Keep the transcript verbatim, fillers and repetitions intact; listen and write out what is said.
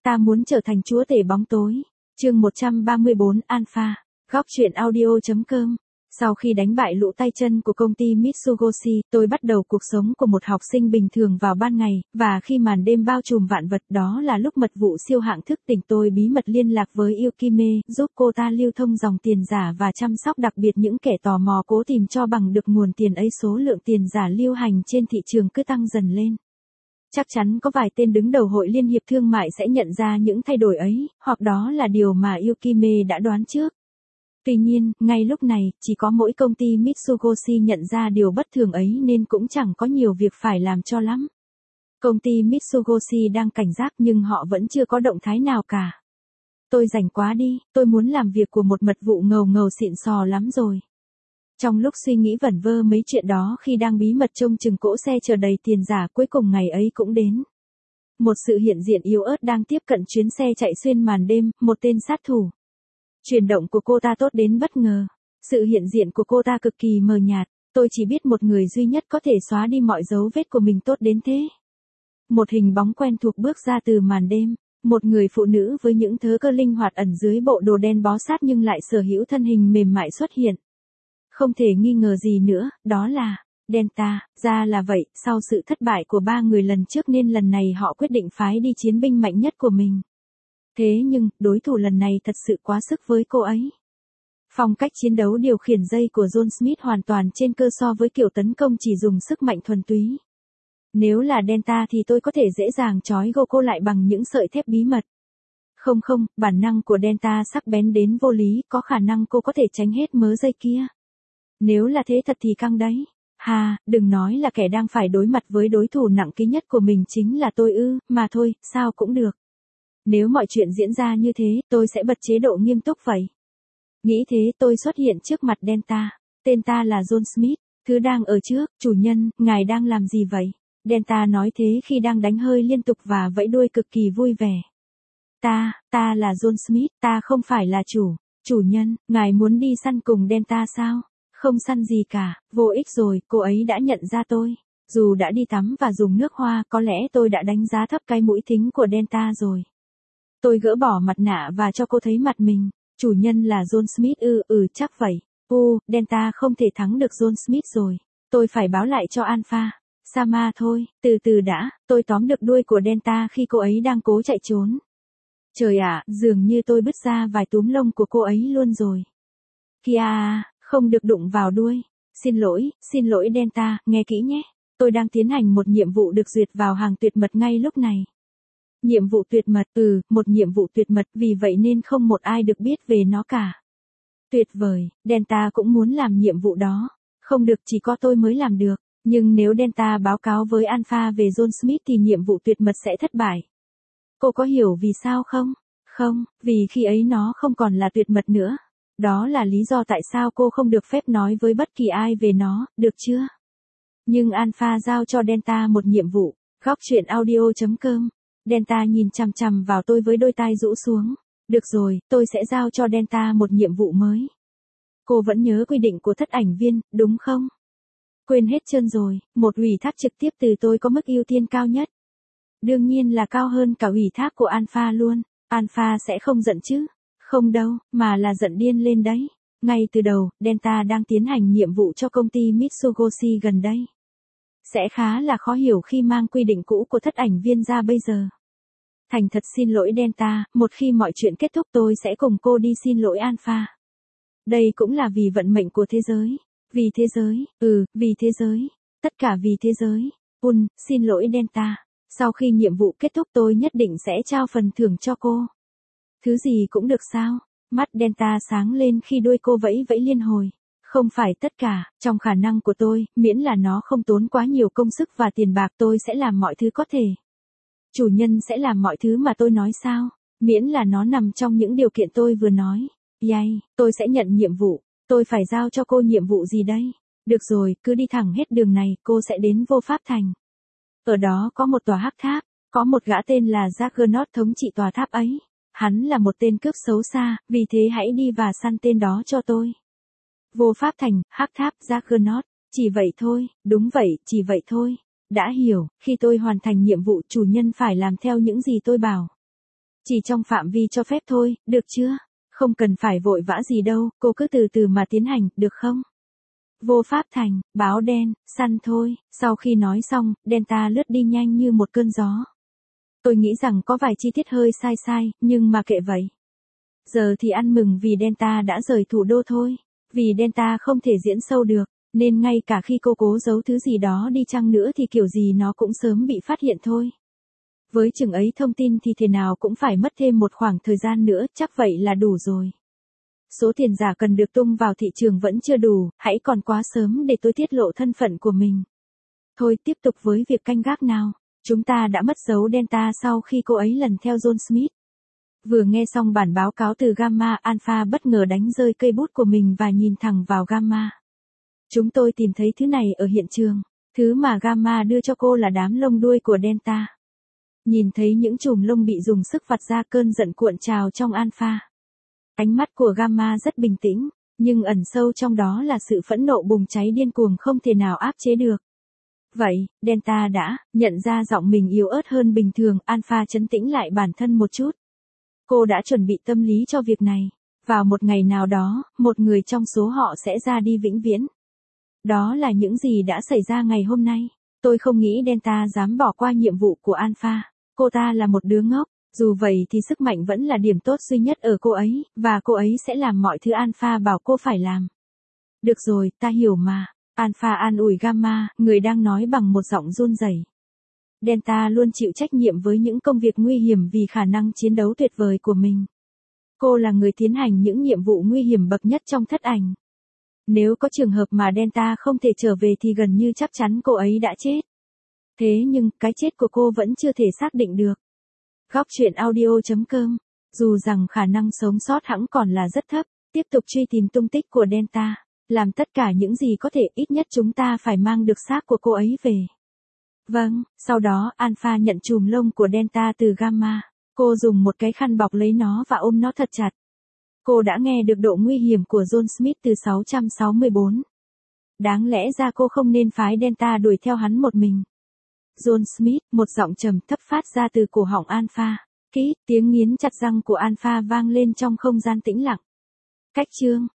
Ta muốn trở thành chúa tể bóng tối. Chương một trăm ba mươi bốn Alpha. Góc truyện audio chấm com. Sau khi đánh bại lũ tay chân của công ty Mitsugoshi, tôi bắt đầu cuộc sống của một học sinh bình thường vào ban ngày, và khi màn đêm bao trùm vạn vật, đó là lúc mật vụ siêu hạng thức tỉnh. Tôi bí mật liên lạc với Yukime, giúp cô ta lưu thông dòng tiền giả và chăm sóc đặc biệt những kẻ tò mò cố tìm cho bằng được nguồn tiền ấy. Số lượng tiền giả lưu hành trên thị trường cứ tăng dần lên. Chắc chắn có vài tên đứng đầu hội liên hiệp thương mại sẽ nhận ra những thay đổi ấy, hoặc đó là điều mà Yukime đã đoán trước. Tuy nhiên, ngay lúc này, chỉ có mỗi công ty Mitsugoshi nhận ra điều bất thường ấy nên cũng chẳng có nhiều việc phải làm cho lắm. Công ty Mitsugoshi đang cảnh giác nhưng họ vẫn chưa có động thái nào cả. Tôi rảnh quá đi, tôi muốn làm việc của một mật vụ ngầu ngầu xịn sò lắm rồi. Trong lúc suy nghĩ vẩn vơ mấy chuyện đó, khi đang bí mật trông chừng cỗ xe chở đầy tiền giả, cuối cùng ngày ấy cũng đến. Một sự hiện diện yếu ớt đang tiếp cận chuyến xe chạy xuyên màn đêm, một tên sát thủ. Chuyển động của cô ta tốt đến bất ngờ. Sự hiện diện của cô ta cực kỳ mờ nhạt, tôi chỉ biết một người duy nhất có thể xóa đi mọi dấu vết của mình tốt đến thế. Một hình bóng quen thuộc bước ra từ màn đêm, một người phụ nữ với những thớ cơ linh hoạt ẩn dưới bộ đồ đen bó sát nhưng lại sở hữu thân hình mềm mại xuất hiện. Không thể nghi ngờ gì nữa, đó là Delta. Ra là vậy, sau sự thất bại của ba người lần trước nên lần này họ quyết định phái đi chiến binh mạnh nhất của mình. Thế nhưng, đối thủ lần này thật sự quá sức với cô ấy. Phong cách chiến đấu điều khiển dây của John Smith hoàn toàn trên cơ so với kiểu tấn công chỉ dùng sức mạnh thuần túy. Nếu là Delta thì tôi có thể dễ dàng trói gô cô lại bằng những sợi thép bí mật. Không không, bản năng của Delta sắc bén đến vô lý, có khả năng cô có thể tránh hết mớ dây kia. Nếu là thế thật thì căng đấy. Hà, đừng nói là kẻ đang phải đối mặt với đối thủ nặng ký nhất của mình chính là tôi ư, mà thôi, sao cũng được. Nếu mọi chuyện diễn ra như thế, tôi sẽ bật chế độ nghiêm túc vậy. Nghĩ thế tôi xuất hiện trước mặt Delta. Tên ta là John Smith. Thứ đang ở trước, chủ nhân, ngài đang làm gì vậy? Delta nói thế khi đang đánh hơi liên tục và vẫy đuôi cực kỳ vui vẻ. Ta, ta là John Smith, ta không phải là chủ. Chủ nhân, ngài muốn đi săn cùng Delta sao? Không săn gì cả, vô ích rồi, cô ấy đã nhận ra tôi. Dù đã đi tắm và dùng nước hoa, có lẽ tôi đã đánh giá thấp cái mũi thính của Delta rồi. Tôi gỡ bỏ mặt nạ và cho cô thấy mặt mình. Chủ nhân là John Smith ư, ừ, ừ chắc vậy. U, Delta không thể thắng được John Smith rồi. Tôi phải báo lại cho Alpha. Sama thôi, từ từ đã, tôi tóm được đuôi của Delta khi cô ấy đang cố chạy trốn. Trời ạ, dường như tôi bứt ra vài túm lông của cô ấy luôn rồi. Kìa à, không được đụng vào đuôi. Xin lỗi, xin lỗi Delta, nghe kỹ nhé. Tôi đang tiến hành một nhiệm vụ được duyệt vào hàng tuyệt mật ngay lúc này. Nhiệm vụ tuyệt mật, ừ, một nhiệm vụ tuyệt mật, vì vậy nên không một ai được biết về nó cả. Tuyệt vời, Delta cũng muốn làm nhiệm vụ đó. Không được, chỉ có tôi mới làm được. Nhưng nếu Delta báo cáo với Alpha về John Smith thì nhiệm vụ tuyệt mật sẽ thất bại. Cô có hiểu vì sao không? Không, vì khi ấy nó không còn là tuyệt mật nữa. Đó là lý do tại sao cô không được phép nói với bất kỳ ai về nó, được chưa? Nhưng Alpha giao cho Delta một nhiệm vụ. Góc truyện audio chấm com. Delta nhìn chằm chằm vào tôi với đôi tai rũ xuống. Được rồi, tôi sẽ giao cho Delta một nhiệm vụ mới. Cô vẫn nhớ quy định của thất ảnh viên, đúng không? Quên hết trơn rồi, một ủy thác trực tiếp từ tôi có mức ưu tiên cao nhất. Đương nhiên là cao hơn cả ủy thác của Alpha luôn. Alpha sẽ không giận chứ? Không đâu, mà là giận điên lên đấy. Ngay từ đầu, Delta đang tiến hành nhiệm vụ cho công ty Mitsugoshi gần đây. Sẽ khá là khó hiểu khi mang quy định cũ của thất ảnh viên ra bây giờ. Thành thật xin lỗi Delta, một khi mọi chuyện kết thúc tôi sẽ cùng cô đi xin lỗi Alpha. Đây cũng là vì vận mệnh của thế giới. Vì thế giới, ừ, vì thế giới. Tất cả vì thế giới. Un, xin lỗi Delta. Sau khi nhiệm vụ kết thúc tôi nhất định sẽ trao phần thưởng cho cô. Thứ gì cũng được sao? Mắt Delta sáng lên khi đuôi cô vẫy vẫy liên hồi. Không phải tất cả, trong khả năng của tôi, miễn là nó không tốn quá nhiều công sức và tiền bạc tôi sẽ làm mọi thứ có thể. Chủ nhân sẽ làm mọi thứ mà tôi nói sao? Miễn là nó nằm trong những điều kiện tôi vừa nói. Yay, tôi sẽ nhận nhiệm vụ. Tôi phải giao cho cô nhiệm vụ gì đây? Được rồi, cứ đi thẳng hết đường này, cô sẽ đến Vô Pháp Thành. Ở đó có một tòa hắc tháp, có một gã tên là Juggernaut thống trị tòa tháp ấy. Hắn là một tên cướp xấu xa, vì thế hãy đi và săn tên đó cho tôi. Vô Pháp Thành, hắc tháp, Juggernaut. Chỉ vậy thôi, đúng vậy, chỉ vậy thôi. Đã hiểu, khi tôi hoàn thành nhiệm vụ chủ nhân phải làm theo những gì tôi bảo. Chỉ trong phạm vi cho phép thôi, được chưa? Không cần phải vội vã gì đâu, cô cứ từ từ mà tiến hành, được không? Vô pháp thành, báo đen, săn thôi. Sau khi nói xong, Delta lướt đi nhanh như một cơn gió. Tôi nghĩ rằng có vài chi tiết hơi sai sai, nhưng mà kệ vậy. Giờ thì ăn mừng vì Delta đã rời thủ đô thôi. Vì Delta không thể diễn sâu được, nên ngay cả khi cô cố giấu thứ gì đó đi chăng nữa thì kiểu gì nó cũng sớm bị phát hiện thôi. Với chừng ấy thông tin thì thế nào cũng phải mất thêm một khoảng thời gian nữa, chắc vậy là đủ rồi. Số tiền giả cần được tung vào thị trường vẫn chưa đủ, hãy còn quá sớm để tôi tiết lộ thân phận của mình. Thôi tiếp tục với việc canh gác nào. Chúng ta đã mất dấu Delta sau khi cô ấy lần theo John Smith. Vừa nghe xong bản báo cáo từ Gamma, Alpha bất ngờ đánh rơi cây bút của mình và nhìn thẳng vào Gamma. Chúng tôi tìm thấy thứ này ở hiện trường. Thứ mà Gamma đưa cho cô là đám lông đuôi của Delta. Nhìn thấy những chùm lông bị dùng sức vặt ra, cơn giận cuộn trào trong Alpha. Ánh mắt của Gamma rất bình tĩnh, nhưng ẩn sâu trong đó là sự phẫn nộ bùng cháy điên cuồng không thể nào áp chế được. Vậy, Delta đã nhận ra giọng mình yếu ớt hơn bình thường, Alpha trấn tĩnh lại bản thân một chút. Cô đã chuẩn bị tâm lý cho việc này. Vào một ngày nào đó, một người trong số họ sẽ ra đi vĩnh viễn. Đó là những gì đã xảy ra ngày hôm nay. Tôi không nghĩ Delta dám bỏ qua nhiệm vụ của Alpha. Cô ta là một đứa ngốc. Dù vậy thì sức mạnh vẫn là điểm tốt duy nhất ở cô ấy, và cô ấy sẽ làm mọi thứ Alpha bảo cô phải làm. Được rồi, ta hiểu mà. Alpha an ủi Gamma, người đang nói bằng một giọng run rẩy. Delta luôn chịu trách nhiệm với những công việc nguy hiểm vì khả năng chiến đấu tuyệt vời của mình. Cô là người tiến hành những nhiệm vụ nguy hiểm bậc nhất trong thất ảnh. Nếu có trường hợp mà Delta không thể trở về thì gần như chắc chắn cô ấy đã chết. Thế nhưng, cái chết của cô vẫn chưa thể xác định được. Góc truyện audio chấm com. Dù rằng khả năng sống sót hẵng còn là rất thấp, tiếp tục truy tìm tung tích của Delta. Làm tất cả những gì có thể, ít nhất chúng ta phải mang được xác của cô ấy về. Vâng, sau đó Alpha nhận chùm lông của Delta từ Gamma. Cô dùng một cái khăn bọc lấy nó và ôm nó thật chặt. Cô đã nghe được độ nguy hiểm của John Smith từ sáu trăm sáu mươi bốn. Đáng lẽ ra cô không nên phái Delta đuổi theo hắn một mình. John Smith, một giọng trầm thấp phát ra từ cổ họng Alpha. Kít, tiếng nghiến chặt răng của Alpha vang lên trong không gian tĩnh lặng. Cách chương